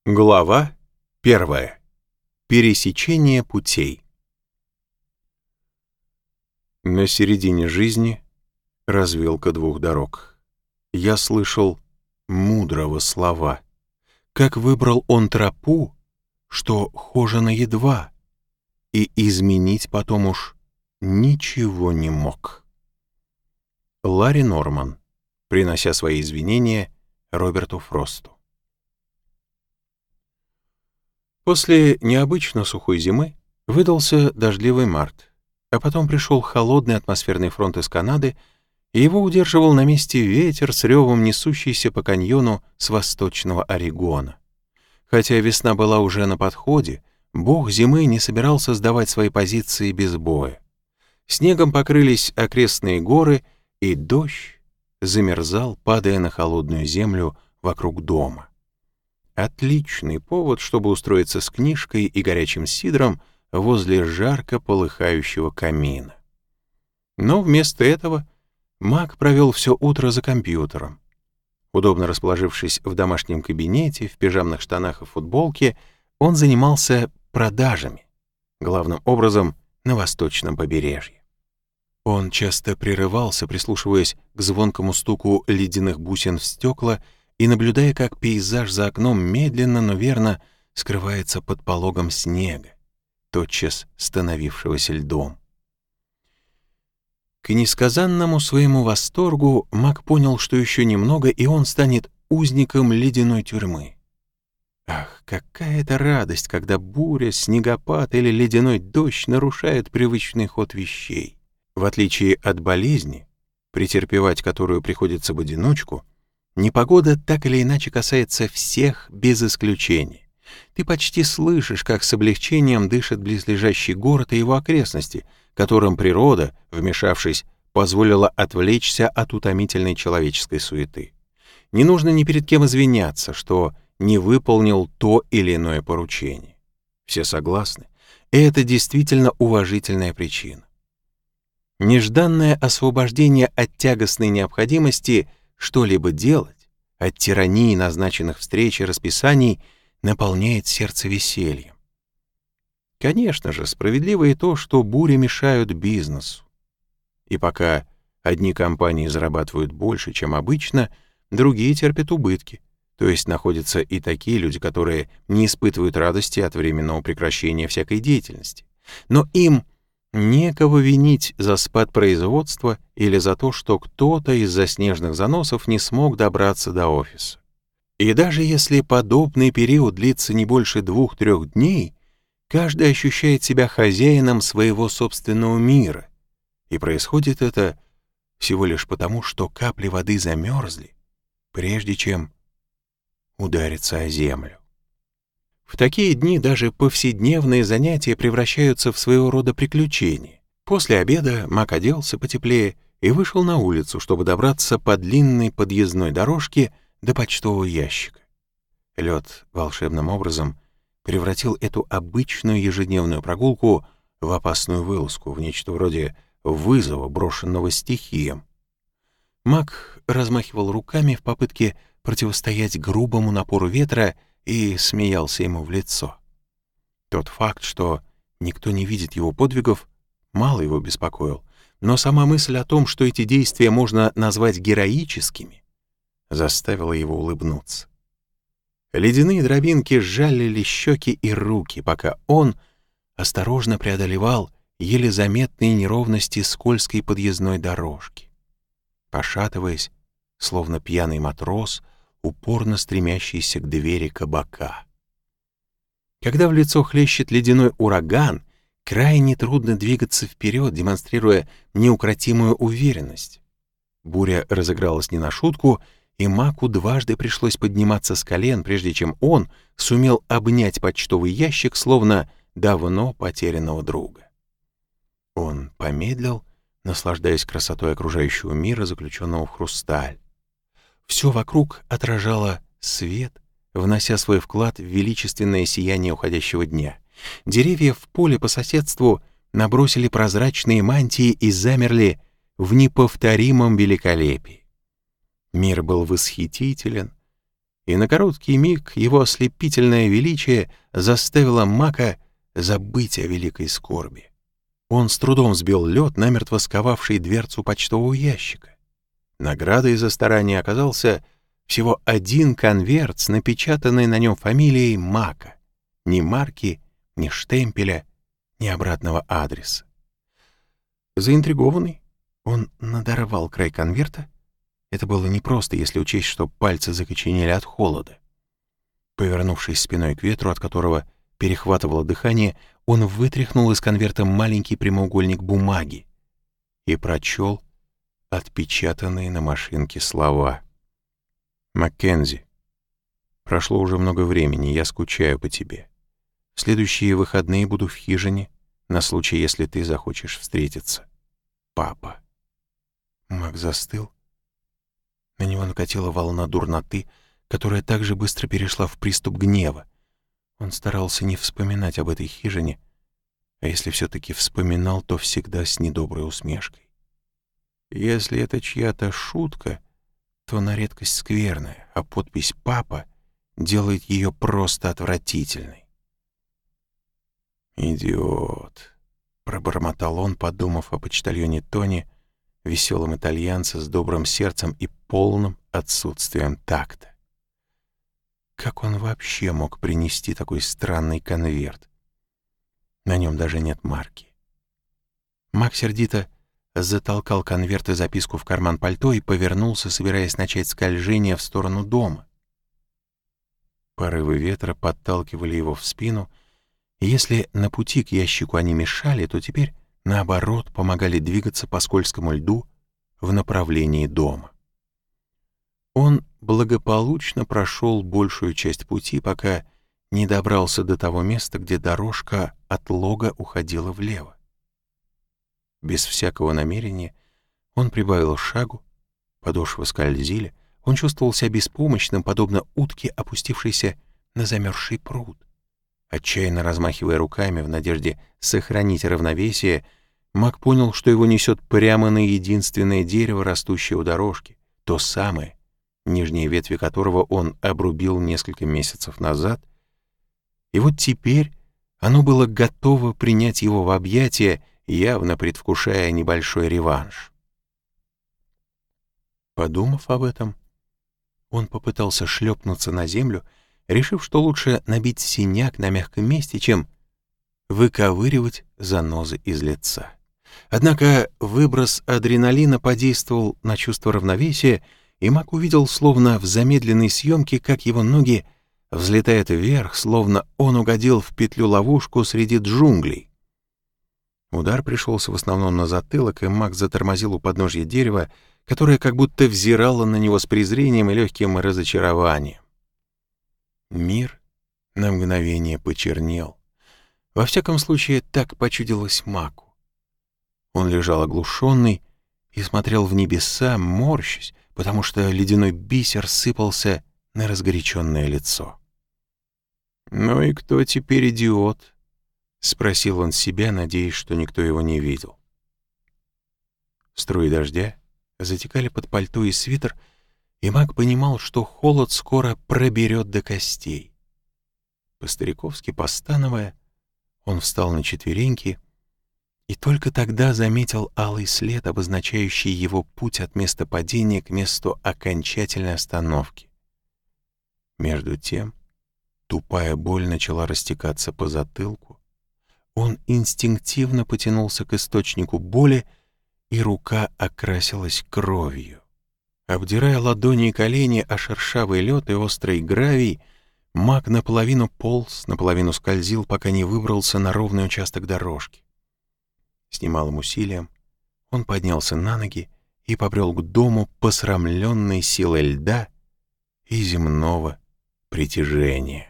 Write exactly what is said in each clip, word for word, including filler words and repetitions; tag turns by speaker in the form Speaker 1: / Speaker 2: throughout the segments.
Speaker 1: Глава первая. Пересечение путей. На середине жизни развилка двух дорог. Я слышал мудрого слова. Как выбрал он тропу, что хожено едва, и изменить потом уж ничего не мог. Ларри Норман, принося свои извинения Роберту Фросту. После необычно сухой зимы выдался дождливый март, а потом пришел холодный атмосферный фронт из Канады, и его удерживал на месте ветер с ревом, несущийся по каньону с восточного Орегона. Хотя весна была уже на подходе, бог зимы не собирался сдавать свои позиции без боя. Снегом покрылись окрестные горы, и дождь замерзал, падая на холодную землю вокруг дома. Отличный повод, чтобы устроиться с книжкой и горячим сидром возле жарко полыхающего камина. Но вместо этого Мак провел все утро за компьютером. Удобно расположившись в домашнем кабинете, в пижамных штанах и футболке, он занимался продажами, главным образом на восточном побережье. Он часто прерывался, прислушиваясь к звонкому стуку ледяных бусин в стекла и наблюдая, как пейзаж за окном медленно, но верно скрывается под пологом снега, тотчас становившегося льдом. К несказанному своему восторгу Мак понял, что еще немного, и он станет узником ледяной тюрьмы. Ах, какая это радость, когда буря, снегопад или ледяной дождь нарушают привычный ход вещей. В отличие от болезни, претерпевать которую приходится в одиночку, непогода так или иначе касается всех без исключения. Ты почти слышишь, как с облегчением дышит близлежащий город и его окрестности, которым природа, вмешавшись, позволила отвлечься от утомительной человеческой суеты. Не нужно ни перед кем извиняться, что не выполнил то или иное поручение. Все согласны, и это действительно уважительная причина. Нежданное освобождение от тягостной необходимости что-либо делать, от тирании назначенных встреч и расписаний, наполняет сердце весельем. Конечно же, справедливо и то, что бури мешают бизнесу. И пока одни компании зарабатывают больше, чем обычно, другие терпят убытки, то есть находятся и такие люди, которые не испытывают радости от временного прекращения всякой деятельности. Но им некого винить за спад производства или за то, что кто-то из-за снежных заносов не смог добраться до офиса. И даже если подобный период длится не больше двух-трех дней, каждый ощущает себя хозяином своего собственного мира, и происходит это всего лишь потому, что капли воды замерзли, прежде чем удариться о землю. В такие дни даже повседневные занятия превращаются в своего рода приключения. После обеда Мак оделся потеплее и вышел на улицу, чтобы добраться по длинной подъездной дорожке до почтового ящика. Лед волшебным образом превратил эту обычную ежедневную прогулку в опасную вылазку, в нечто вроде вызова, брошенного стихиям. Мак размахивал руками в попытке противостоять грубому напору ветра и смеялся ему в лицо. Тот факт, что никто не видит его подвигов, мало его беспокоил, но сама мысль о том, что эти действия можно назвать героическими, заставила его улыбнуться. Ледяные дробинки сжалили щеки и руки, пока он осторожно преодолевал еле заметные неровности скользкой подъездной дорожки. Пошатываясь, словно пьяный матрос, упорно стремящийся к двери кабака. Когда в лицо хлещет ледяной ураган, крайне трудно двигаться вперед, демонстрируя неукротимую уверенность. Буря разыгралась не на шутку, и Маку дважды пришлось подниматься с колен, прежде чем он сумел обнять почтовый ящик, словно давно потерянного друга. Он помедлил, наслаждаясь красотой окружающего мира, заключенного в хрусталь. Все вокруг отражало свет, внося свой вклад в величественное сияние уходящего дня. Деревья в поле по соседству набросили прозрачные мантии и замерли в неповторимом великолепии. Мир был восхитителен, и на короткий миг его ослепительное величие заставило Мака забыть о великой скорби. Он с трудом сбил лед, намертво сковавший дверцу почтового ящика. Наградой за старание оказался всего один конверт с напечатанной на нем фамилией Мака. Ни марки, ни штемпеля, ни обратного адреса. Заинтригованный, он надорвал край конверта. Это было непросто, если учесть, что пальцы закоченели от холода. Повернувшись спиной к ветру, от которого перехватывало дыхание, он вытряхнул из конверта маленький прямоугольник бумаги и прочел отпечатанные на машинке слова. «Маккензи, прошло уже много времени, я скучаю по тебе. В следующие выходные буду в хижине, на случай, если ты захочешь встретиться. Папа». Мак застыл. На него накатила волна дурноты, которая также быстро перешла в приступ гнева. Он старался не вспоминать об этой хижине, а если все-таки вспоминал, то всегда с недоброй усмешкой. Если это чья-то шутка, то на редкость скверная, а подпись «Папа» делает ее просто отвратительной. «Идиот», — пробормотал он, подумав о почтальоне Тони, веселом итальянце с добрым сердцем и полным отсутствием такта. Как он вообще мог принести такой странный конверт? На нем даже нет марки. Мак сердито затолкал конверт и записку в карман пальто и повернулся, собираясь начать скольжение в сторону дома. Порывы ветра подталкивали его в спину, и если на пути к ящику они мешали, то теперь, наоборот, помогали двигаться по скользкому льду в направлении дома. Он благополучно прошел большую часть пути, пока не добрался до того места, где дорожка от лога уходила влево. Без всякого намерения он прибавил шагу, подошвы скользили, он чувствовал себя беспомощным, подобно утке, опустившейся на замерзший пруд. Отчаянно размахивая руками в надежде сохранить равновесие, Мак понял, что его несет прямо на единственное дерево, растущее у дорожки, то самое, нижние ветви которого он обрубил несколько месяцев назад, и вот теперь оно было готово принять его в объятия, явно предвкушая небольшой реванш. Подумав об этом, он попытался шлепнуться на землю, решив, что лучше набить синяк на мягком месте, чем выковыривать занозы из лица. Однако выброс адреналина подействовал на чувство равновесия, и Мак увидел, словно в замедленной съемке, как его ноги взлетают вверх, словно он угодил в петлю-ловушку среди джунглей. Удар пришелся в основном на затылок, и Мак затормозил у подножья дерева, которое как будто взирало на него с презрением и легким разочарованием. Мир на мгновение почернел. Во всяком случае, так почудилось Маку. Он лежал оглушенный и смотрел в небеса, морщась, потому что ледяной бисер сыпался на разгоряченное лицо. «Ну и кто теперь идиот?» — спросил он себя, надеясь, что никто его не видел. Струи дождя затекали под пальто и свитер, и Мак понимал, что холод скоро проберет до костей. По-стариковски постановая, он встал на четвереньки и только тогда заметил алый след, обозначающий его путь от места падения к месту окончательной остановки. Между тем тупая боль начала растекаться по затылку. Он инстинктивно потянулся к источнику боли, и рука окрасилась кровью. Обдирая ладони и колени о шершавый лед и острый гравий, Мак наполовину полз, наполовину скользил, пока не выбрался на ровный участок дорожки. С немалым усилием он поднялся на ноги и побрел к дому, посрамленный силой льда и земного притяжения.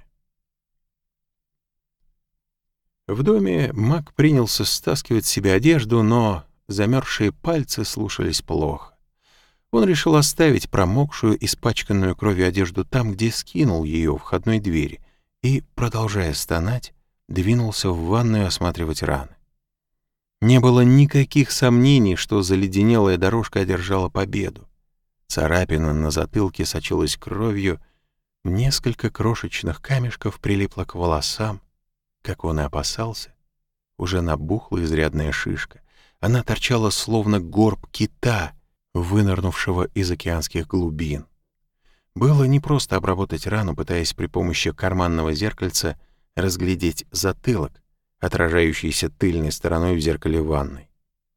Speaker 1: В доме Мак принялся стаскивать с себя одежду, но замерзшие пальцы слушались плохо. Он решил оставить промокшую, испачканную кровью одежду там, где скинул ее у входной двери, и, продолжая стонать, двинулся в ванную осматривать раны. Не было никаких сомнений, что заледенелая дорожка одержала победу. Царапина на затылке сочилась кровью, Несколько крошечных камешков прилипло к волосам, как он и опасался. Уже набухла изрядная шишка. Она торчала словно горб кита, вынырнувшего из океанских глубин. Было непросто обработать рану, пытаясь при помощи карманного зеркальца разглядеть затылок, отражающийся тыльной стороной в зеркале ванной.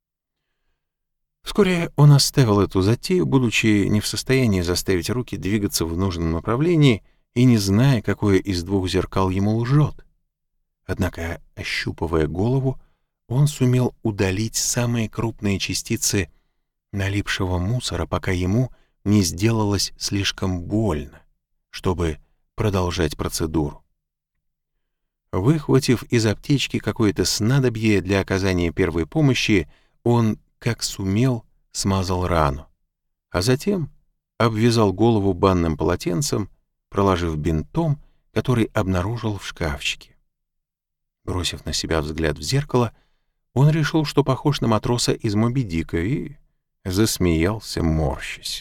Speaker 1: Вскоре он оставил эту затею, будучи не в состоянии заставить руки двигаться в нужном направлении и не зная, какое из двух зеркал ему лжет. Однако, ощупывая голову, он сумел удалить самые крупные частицы налипшего мусора, пока ему не сделалось слишком больно, чтобы продолжать процедуру. Выхватив из аптечки какое-то снадобье для оказания первой помощи, он, как сумел, смазал рану, а затем обвязал голову банным полотенцем, проложив бинтом, который обнаружил в шкафчике. Бросив на себя взгляд в зеркало, он решил, что похож на матроса из «Моби Дика», и засмеялся, морщась.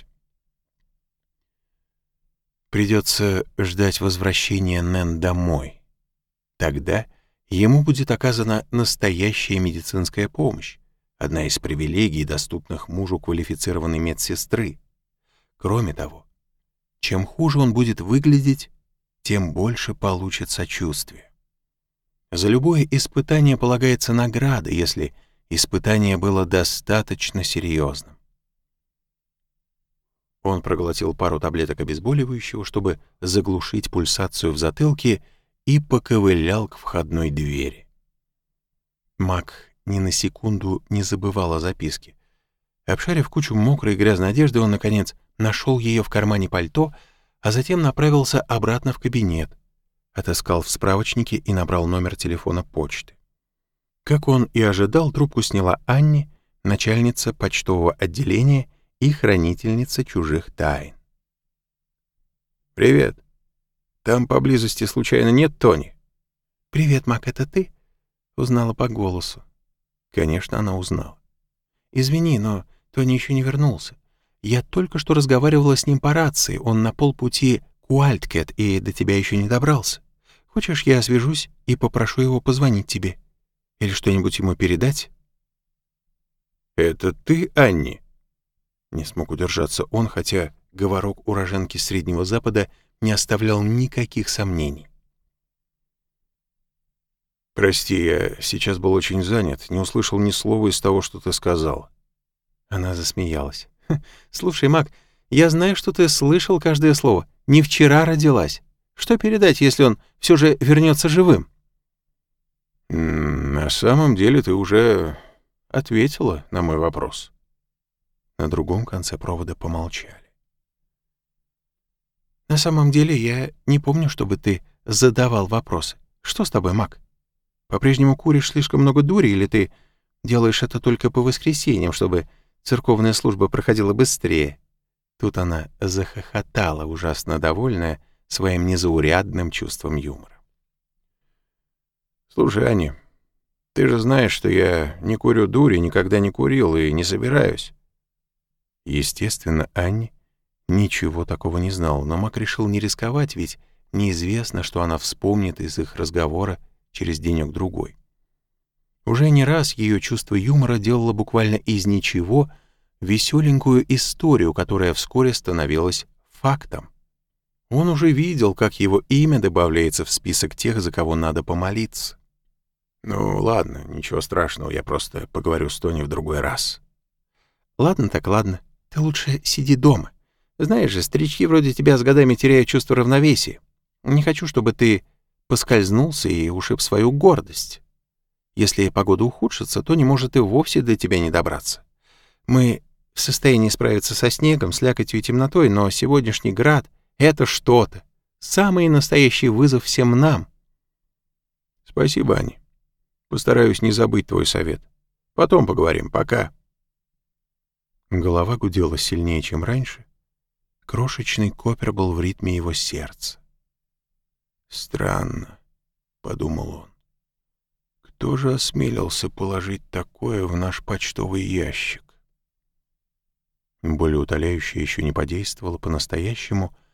Speaker 1: Придется ждать возвращения Нэн домой. Тогда ему будет оказана настоящая медицинская помощь, одна из привилегий, доступных мужу квалифицированной медсестры. Кроме того, чем хуже он будет выглядеть, тем больше получит сочувствия. За любое испытание полагается награда, если испытание было достаточно серьезным. Он проглотил пару таблеток обезболивающего, чтобы заглушить пульсацию в затылке, и поковылял к входной двери. Мак ни на секунду не забывал о записке. Обшарив кучу мокрой и грязной одежды, он, наконец, нашел ее в кармане пальто, а затем направился обратно в кабинет, отыскал в справочнике и набрал номер телефона почты. Как он и ожидал, трубку сняла Анни, начальница почтового отделения и хранительница чужих тайн. «Привет. Там поблизости случайно нет Тони?» «Привет, Мак, это ты?» Узнала по голосу. Конечно, она узнала. «Извини, но Тони еще не вернулся. Я только что разговаривала с ним по рации, он на полпути к Уайлдкэт и до тебя еще не добрался. Хочешь, я свяжусь и попрошу его позвонить тебе? Или что-нибудь ему передать?» «Это ты, Анни?» Не смог удержаться он, хотя говорок уроженки Среднего Запада не оставлял никаких сомнений. «Прости, я сейчас был очень занят, не услышал ни слова из того, что ты сказал». Она засмеялась. «Слушай, Мак, я знаю, что ты слышал каждое слово. Не вчера родилась. Что передать, если он все же вернется живым?» «На самом деле ты уже ответила на мой вопрос». На другом конце провода помолчали. «На самом деле я не помню, чтобы ты задавал вопросы. Что с тобой, Мак? По-прежнему куришь слишком много дури, или ты делаешь это только по воскресеньям, чтобы церковная служба проходила быстрее?» Тут она захохотала, ужасно довольная своим незаурядным чувством юмора. «Слушай, Аня, ты же знаешь, что я не курю дури, никогда не курил и не собираюсь». Естественно, Анни ничего такого не знала, но Мак решил не рисковать, ведь неизвестно, что она вспомнит из их разговора через денек-другой. Уже не раз ее чувство юмора делало буквально из ничего веселенькую историю, которая вскоре становилась фактом. Он уже видел, как его имя добавляется в список тех, за кого надо помолиться. «Ну ладно, ничего страшного, я просто поговорю с Тони в другой раз». «Ладно так ладно, ты лучше сиди дома. Знаешь же, старички вроде тебя с годами теряют чувство равновесия. Не хочу, чтобы ты поскользнулся и ушиб свою гордость. Если погода ухудшится, то не может и вовсе до тебя не добраться. Мы в состоянии справиться со снегом, слякотью и темнотой, но сегодняшний град — это что-то. Самый настоящий вызов всем нам». «Спасибо, Аня. Постараюсь не забыть твой совет. Потом поговорим. Пока». Голова гудела сильнее, чем раньше. Крошечный копер был в ритме его сердца. «Странно», — подумал он. «Кто же осмелился положить такое в наш почтовый ящик?» Болеутоляющее еще не подействовало по-настоящему,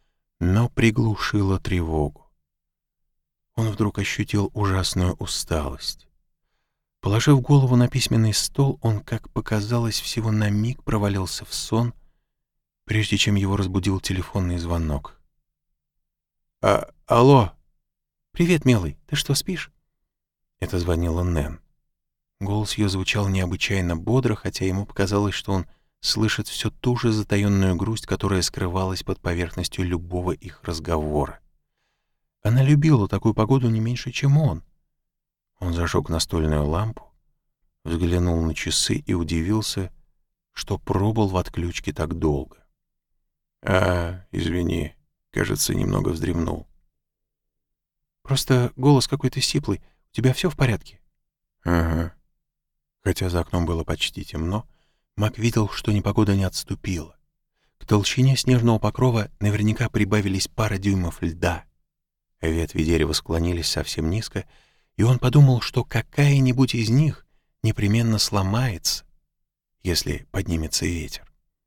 Speaker 1: но приглушило тревогу. Он вдруг ощутил ужасную усталость. Положив голову на письменный стол, он, как показалось, всего на миг провалился в сон, прежде чем его разбудил телефонный звонок. «А, алло!» «Привет, милый, ты что, спишь?» Это звонила Нэн. Голос ее звучал необычайно бодро, хотя ему показалось, что он слышит всю ту же затаенную грусть, которая скрывалась под поверхностью любого их разговора. Она любила такую погоду не меньше, чем он. Он зажег настольную лампу, взглянул на часы и удивился, что пробыл в отключке так долго. «А, извини, кажется, немного вздремнул». «Просто голос какой-то сиплый. У тебя все в порядке?» «Ага». Хотя за окном было почти темно, Мак видел, что непогода не отступила. К толщине снежного покрова наверняка прибавились пара дюймов льда. Ветви дерева склонились совсем низко, и он подумал, что какая-нибудь из них непременно сломается, если поднимется ветер.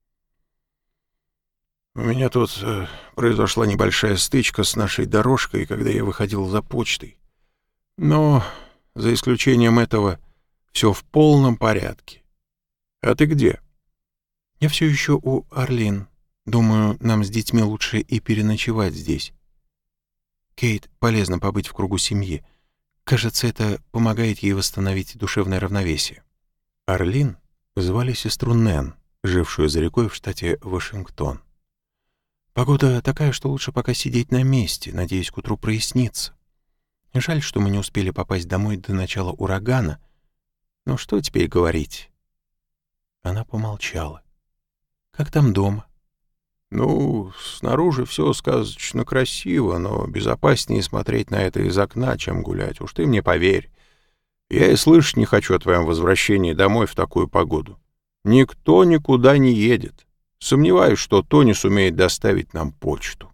Speaker 1: «У меня тут э, произошла небольшая стычка с нашей дорожкой, когда я выходил за почтой. Но, за исключением этого, все в полном порядке. А ты где?» «Я все еще у Арлин. Думаю, нам с детьми лучше и переночевать здесь. Кейт полезно побыть в кругу семьи. Кажется, это помогает ей восстановить душевное равновесие». Арлин звали сестру Нэн, жившую за рекой в штате Вашингтон. «Погода такая, что лучше пока сидеть на месте, надеюсь, к утру прояснится. Жаль, что мы не успели попасть домой до начала урагана. Но что теперь говорить?» Она помолчала. «Как там дома?» «Ну, снаружи все сказочно красиво, но безопаснее смотреть на это из окна, чем гулять. Уж ты мне поверь. Я и слышать не хочу о твоем возвращении домой в такую погоду. Никто никуда не едет. Сомневаюсь, что Тони сумеет доставить нам почту».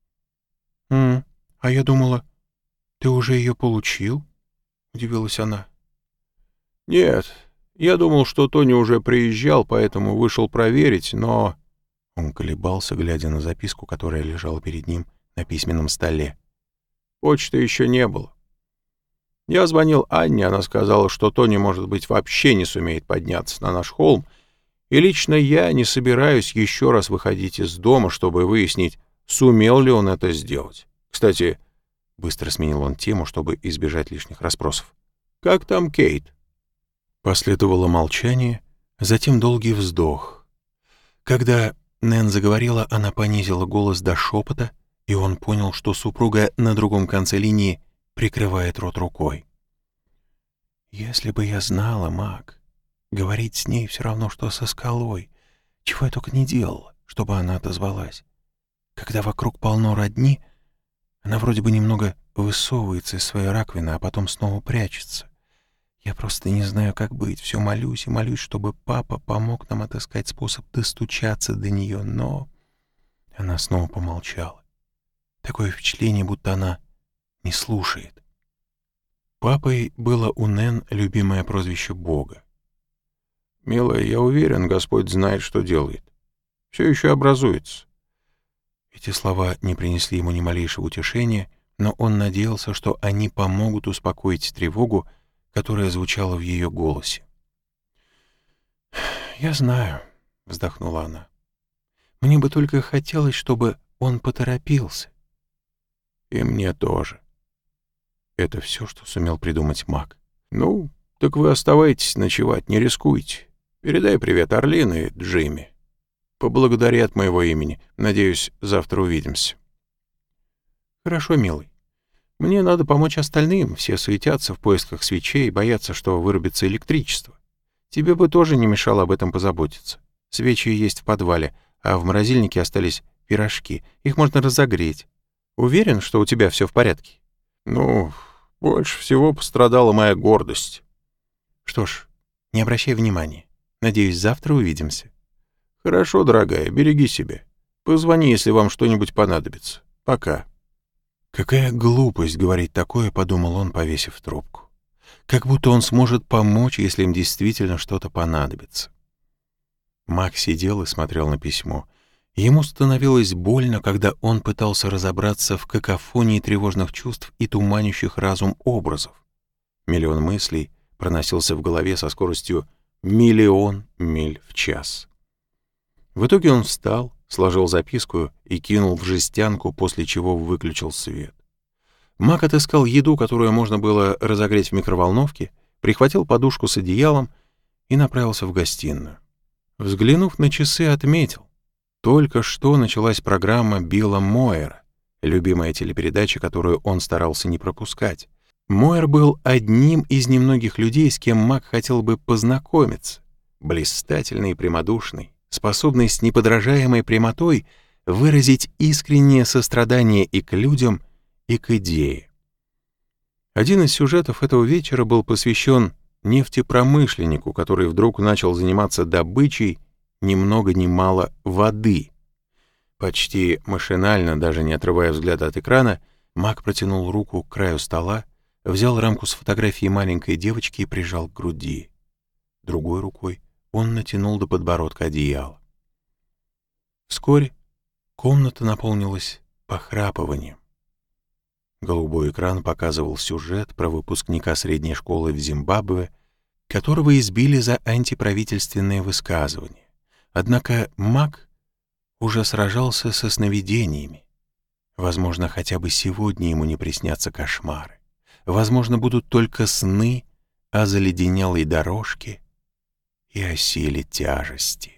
Speaker 1: «М, а я думала, ты уже ее получил?» — удивилась она. «Нет, я думал, что Тони уже приезжал, поэтому вышел проверить, но...» Он колебался, глядя на записку, которая лежала перед ним на письменном столе. «Почты еще не было. Я звонил Анне, она сказала, что Тони, может быть, вообще не сумеет подняться на наш холм, и лично я не собираюсь еще раз выходить из дома, чтобы выяснить, сумел ли он это сделать. Кстати, быстро сменил он тему, чтобы избежать лишних расспросов. Как там Кейт?» Последовало молчание, затем долгий вздох. Когда Нэн заговорила, она понизила голос до шепота, и он понял, что супруга на другом конце линии прикрывает рот рукой. «Если бы я знала, Мак, говорить с ней все равно, что со скалой. Чего я только не делала, чтобы она отозвалась. Когда вокруг полно родни, она вроде бы немного высовывается из своей раковины, а потом снова прячется. Я просто не знаю, как быть. Все молюсь и молюсь, чтобы папа помог нам отыскать способ достучаться до нее, но...» Она снова помолчала. Такое впечатление, будто она не слушает. Папой было у Нэн любимое прозвище Бога. «Милая, я уверен, Господь знает, что делает. Все еще образуется». Эти слова не принесли ему ни малейшего утешения, но он надеялся, что они помогут успокоить тревогу, которая звучала в ее голосе. «Я знаю», — вздохнула она. «Мне бы только хотелось, чтобы он поторопился». «И мне тоже». Это все, что сумел придумать Мак. «Ну, так вы оставайтесь ночевать, не рискуйте. Передай привет Арлин и Джимми. Поблагодари от моего имени. Надеюсь, завтра увидимся». «Хорошо, милый. Мне надо помочь остальным. Все суетятся в поисках свечей и боятся, что вырубится электричество. Тебе бы тоже не мешало об этом позаботиться. Свечи есть в подвале, а в морозильнике остались пирожки. Их можно разогреть. Уверен, что у тебя все в порядке?» «Ну, больше всего пострадала моя гордость». «Что ж, не обращай внимания. Надеюсь, завтра увидимся». «Хорошо, дорогая, береги себя. Позвони, если вам что-нибудь понадобится. Пока». «Какая глупость говорить такое», — подумал он, повесив трубку. «Как будто он сможет помочь, если им действительно что-то понадобится». Мак сидел и смотрел на письмо. Ему становилось больно, когда он пытался разобраться в какофонии тревожных чувств и туманящих разум образов. Миллион мыслей проносился в голове со скоростью миллион миль в час. В итоге он встал, сложил записку и кинул в жестянку, после чего выключил свет. Мак отыскал еду, которую можно было разогреть в микроволновке, прихватил подушку с одеялом и направился в гостиную. Взглянув на часы, отметил: только что началась программа Билла Мойера, любимая телепередача, которую он старался не пропускать. Мойер был одним из немногих людей, с кем Мак хотел бы познакомиться. Блистательный и прямодушный, способный с неподражаемой прямотой выразить искреннее сострадание и к людям, и к идее. Один из сюжетов этого вечера был посвящен нефтепромышленнику, который вдруг начал заниматься добычей ни много ни мало воды. Почти машинально, даже не отрывая взгляда от экрана, Мак протянул руку к краю стола, взял рамку с фотографией маленькой девочки и прижал к груди. Другой рукой он натянул до подбородка одеяло. Вскоре комната наполнилась похрапыванием. Голубой экран показывал сюжет про выпускника средней школы в Зимбабве, которого избили за антиправительственные высказывания. Однако Мак уже сражался со сновидениями. Возможно, хотя бы сегодня ему не приснятся кошмары. Возможно, будут только сны о заледенелой дорожке и о силе тяжести.